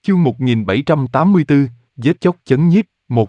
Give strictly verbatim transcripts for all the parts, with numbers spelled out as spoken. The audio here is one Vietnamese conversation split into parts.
Chương một nghìn bảy trăm tám mươi tư, Giết chóc chấn nhiếp, một.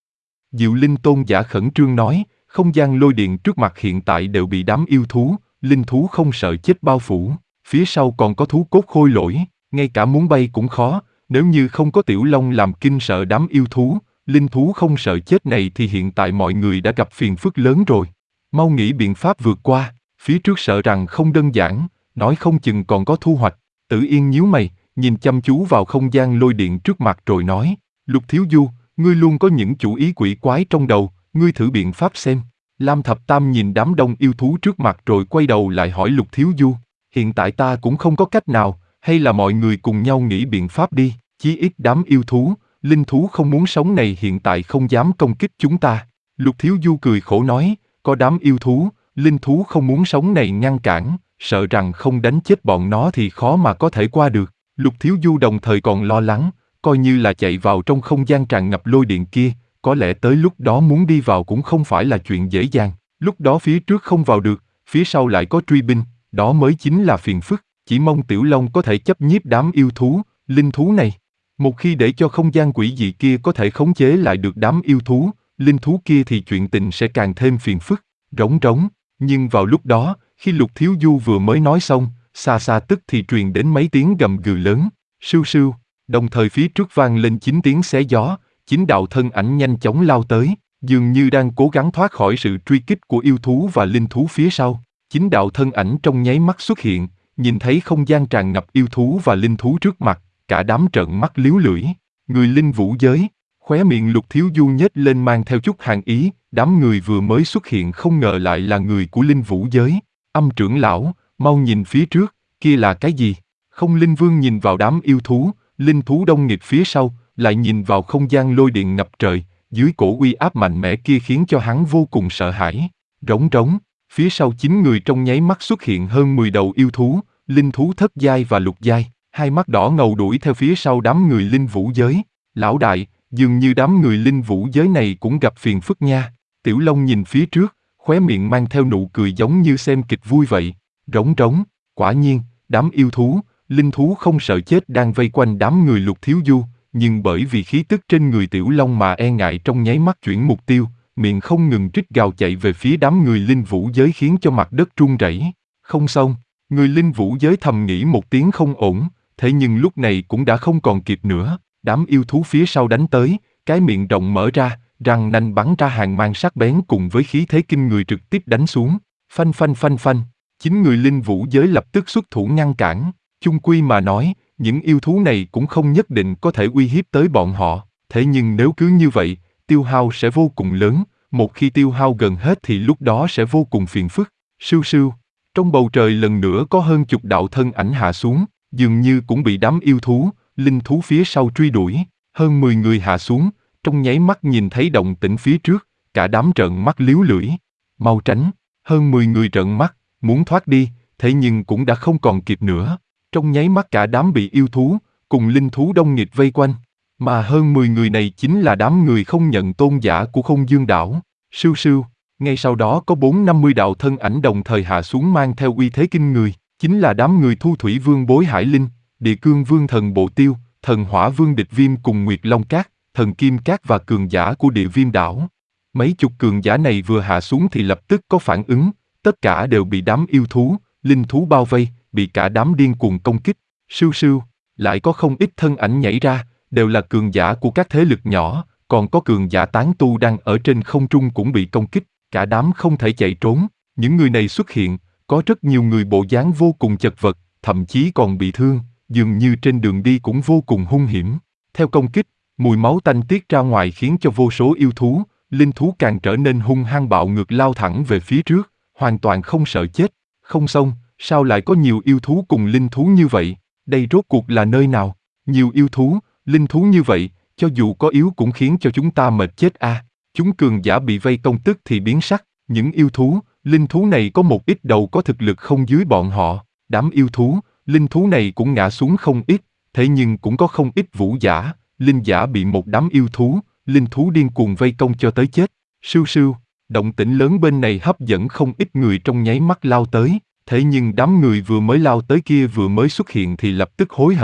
Diệu Linh tôn giả khẩn trương nói, không gian lôi điện trước mặt hiện tại đều bị đám yêu thú, linh thú không sợ chết bao phủ, phía sau còn có thú cốt khôi lỗi, ngay cả muốn bay cũng khó, nếu như không có Tiểu Long làm kinh sợ đám yêu thú, linh thú không sợ chết này thì hiện tại mọi người đã gặp phiền phức lớn rồi. Mau nghĩ biện pháp vượt qua, phía trước sợ rằng không đơn giản, nói không chừng còn có thu hoạch. Tử Yên nhíu mày, nhìn chăm chú vào không gian lôi điện trước mặt rồi nói, Lục Thiếu Du, ngươi luôn có những chủ ý quỷ quái trong đầu, ngươi thử biện pháp xem. Lam Thập Tam nhìn đám đông yêu thú trước mặt rồi quay đầu lại hỏi Lục Thiếu Du, hiện tại ta cũng không có cách nào, hay là mọi người cùng nhau nghĩ biện pháp đi, chí ít đám yêu thú, linh thú không muốn sống này hiện tại không dám công kích chúng ta. Lục Thiếu Du cười khổ nói, có đám yêu thú, linh thú không muốn sống này ngăn cản, sợ rằng không đánh chết bọn nó thì khó mà có thể qua được. Lục Thiếu Du đồng thời còn lo lắng, coi như là chạy vào trong không gian tràn ngập lôi điện kia, có lẽ tới lúc đó muốn đi vào cũng không phải là chuyện dễ dàng, lúc đó phía trước không vào được, phía sau lại có truy binh, đó mới chính là phiền phức, chỉ mong Tiểu Long có thể chấp nhiếp đám yêu thú, linh thú này. Một khi để cho không gian quỷ dị kia có thể khống chế lại được đám yêu thú, linh thú kia thì chuyện tình sẽ càng thêm phiền phức, rống rống. Nhưng vào lúc đó, khi Lục Thiếu Du vừa mới nói xong, xa xa tức thì truyền đến mấy tiếng gầm gừ lớn, sưu sưu, đồng thời phía trước vang lên chín tiếng xé gió, chín đạo thân ảnh nhanh chóng lao tới, dường như đang cố gắng thoát khỏi sự truy kích của yêu thú và linh thú phía sau. Chín đạo thân ảnh trong nháy mắt xuất hiện, nhìn thấy không gian tràn ngập yêu thú và linh thú trước mặt, cả đám trợn mắt liếu lưỡi. Người linh vũ giới, khóe miệng Lục Thiếu Du nhếch lên mang theo chút hàn ý, đám người vừa mới xuất hiện không ngờ lại là người của linh vũ giới. Âm trưởng lão, mau nhìn phía trước, kia là cái gì? Không Linh Vương nhìn vào đám yêu thú, linh thú đông nghịt phía sau, lại nhìn vào không gian lôi điện ngập trời, dưới cổ uy áp mạnh mẽ kia khiến cho hắn vô cùng sợ hãi. Rống rống, phía sau chín người trong nháy mắt xuất hiện hơn mười đầu yêu thú, linh thú thất giai và lục giai, hai mắt đỏ ngầu đuổi theo phía sau đám người linh vũ giới. Lão đại, dường như đám người linh vũ giới này cũng gặp phiền phức nha. Tiểu Long nhìn phía trước, khóe miệng mang theo nụ cười giống như xem kịch vui vậy. Rống rống, quả nhiên, đám yêu thú, linh thú không sợ chết đang vây quanh đám người Lục Thiếu Du, nhưng bởi vì khí tức trên người Tiểu Long mà e ngại trong nháy mắt chuyển mục tiêu, miệng không ngừng rít gào chạy về phía đám người linh vũ giới khiến cho mặt đất rung rẩy. Không xong, người linh vũ giới thầm nghĩ một tiếng không ổn, thế nhưng lúc này cũng đã không còn kịp nữa, đám yêu thú phía sau đánh tới, cái miệng rộng mở ra, răng nanh bắn ra hàng mang sắc bén cùng với khí thế kinh người trực tiếp đánh xuống, phanh phanh phanh phanh. Chính người linh vũ giới lập tức xuất thủ ngăn cản, chung quy mà nói, những yêu thú này cũng không nhất định có thể uy hiếp tới bọn họ, thế nhưng nếu cứ như vậy, tiêu hao sẽ vô cùng lớn, một khi tiêu hao gần hết thì lúc đó sẽ vô cùng phiền phức. Sưu sưu, trong bầu trời lần nữa có hơn chục đạo thân ảnh hạ xuống, dường như cũng bị đám yêu thú, linh thú phía sau truy đuổi, hơn mười người hạ xuống, trong nháy mắt nhìn thấy động tĩnh phía trước, cả đám trợn mắt liếu lưỡi, mau tránh, hơn mười người trợn mắt, muốn thoát đi, thế nhưng cũng đã không còn kịp nữa. Trong nháy mắt cả đám bị yêu thú, cùng linh thú đông nghịt vây quanh, mà hơn mười người này chính là đám người không nhận tôn giả của Không Dương đảo. Sưu sưu, ngay sau đó có bốn năm mươi đạo thân ảnh đồng thời hạ xuống mang theo uy thế kinh người, chính là đám người Thu Thủy Vương Bối Hải Linh, Địa Cương Vương Thần Bộ Tiêu, Thần Hỏa Vương Địch Viêm cùng Nguyệt Long Cát, Thần Kim Cát và cường giả của Địa Viêm đảo. Mấy chục cường giả này vừa hạ xuống thì lập tức có phản ứng, tất cả đều bị đám yêu thú, linh thú bao vây, bị cả đám điên cuồng công kích. Sưu sưu, lại có không ít thân ảnh nhảy ra, đều là cường giả của các thế lực nhỏ, còn có cường giả tán tu đang ở trên không trung cũng bị công kích, cả đám không thể chạy trốn. Những người này xuất hiện, có rất nhiều người bộ dáng vô cùng chật vật, thậm chí còn bị thương, dường như trên đường đi cũng vô cùng hung hiểm. Theo công kích, mùi máu tanh tiết ra ngoài khiến cho vô số yêu thú, linh thú càng trở nên hung hăng bạo ngược lao thẳng về phía trước, hoàn toàn không sợ chết. Không xong, sao lại có nhiều yêu thú cùng linh thú như vậy? Đây rốt cuộc là nơi nào? Nhiều yêu thú, linh thú như vậy, cho dù có yếu cũng khiến cho chúng ta mệt chết a. À. Chúng cường giả bị vây công tức thì biến sắc, những yêu thú, linh thú này có một ít đầu có thực lực không dưới bọn họ, đám yêu thú, linh thú này cũng ngã xuống không ít, thế nhưng cũng có không ít vũ giả, linh giả bị một đám yêu thú, linh thú điên cuồng vây công cho tới chết. Sưu sưu, động tĩnh lớn bên này hấp dẫn không ít người trong nháy mắt lao tới, thế nhưng đám người vừa mới lao tới kia vừa mới xuất hiện thì lập tức hối hận,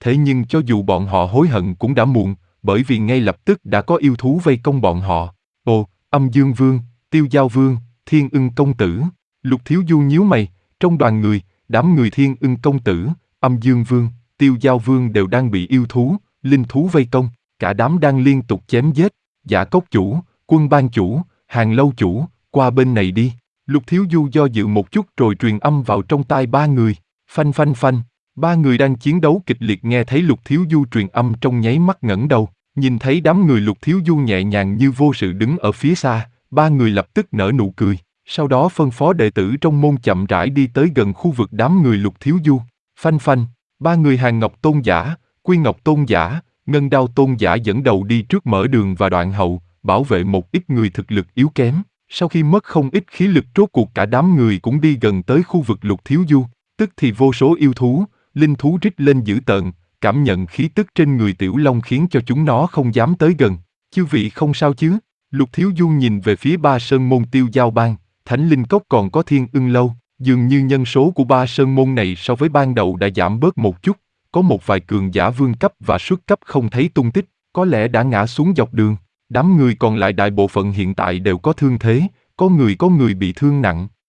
Thế nhưng cho dù bọn họ hối hận cũng đã muộn, bởi vì ngay lập tức đã có yêu thú vây công bọn họ. Ồ, Âm Dương Vương, Tiêu Giao Vương, Thiên Ưng Công Tử. Lục Thiếu Du nhíu mày, trong đoàn người, đám người Thiên Ưng Công Tử, Âm Dương Vương, Tiêu Giao Vương đều đang bị yêu thú, linh thú vây công, cả đám đang liên tục chém giết. Dạ Cốc chủ, Quân Ban chủ, Hàng Lâu chủ, qua bên này đi. Lục Thiếu Du do dự một chút rồi truyền âm vào trong tai ba người. Phanh phanh phanh, ba người đang chiến đấu kịch liệt nghe thấy Lục Thiếu Du truyền âm trong nháy mắt ngẩng đầu, nhìn thấy đám người Lục Thiếu Du nhẹ nhàng như vô sự đứng ở phía xa, ba người lập tức nở nụ cười, sau đó phân phó đệ tử trong môn chậm rãi đi tới gần khu vực đám người Lục Thiếu Du. Phanh phanh, ba người Hàng Ngọc Tôn giả, Quy Ngọc Tôn giả, Ngân Đao Tôn giả dẫn đầu đi trước mở đường và đoạn hậu, bảo vệ một ít người thực lực yếu kém. Sau khi mất không ít khí lực rốt cuộc cả đám người cũng đi gần tới khu vực Lục Thiếu Du, tức thì vô số yêu thú, linh thú rít lên dữ tợn, cảm nhận khí tức trên người Tiểu Long khiến cho chúng nó không dám tới gần. Chư vị không sao chứ? Lục Thiếu Du nhìn về phía ba sơn môn Tiêu Giao Bang, Thánh Linh Cốc còn có Thiên Ưng Lâu, dường như nhân số của ba sơn môn này so với ban đầu đã giảm bớt một chút, có một vài cường giả vương cấp và xuất cấp không thấy tung tích, có lẽ đã ngã xuống dọc đường. Đám người còn lại đại bộ phận hiện tại đều có thương thế, có người có người bị thương nặng.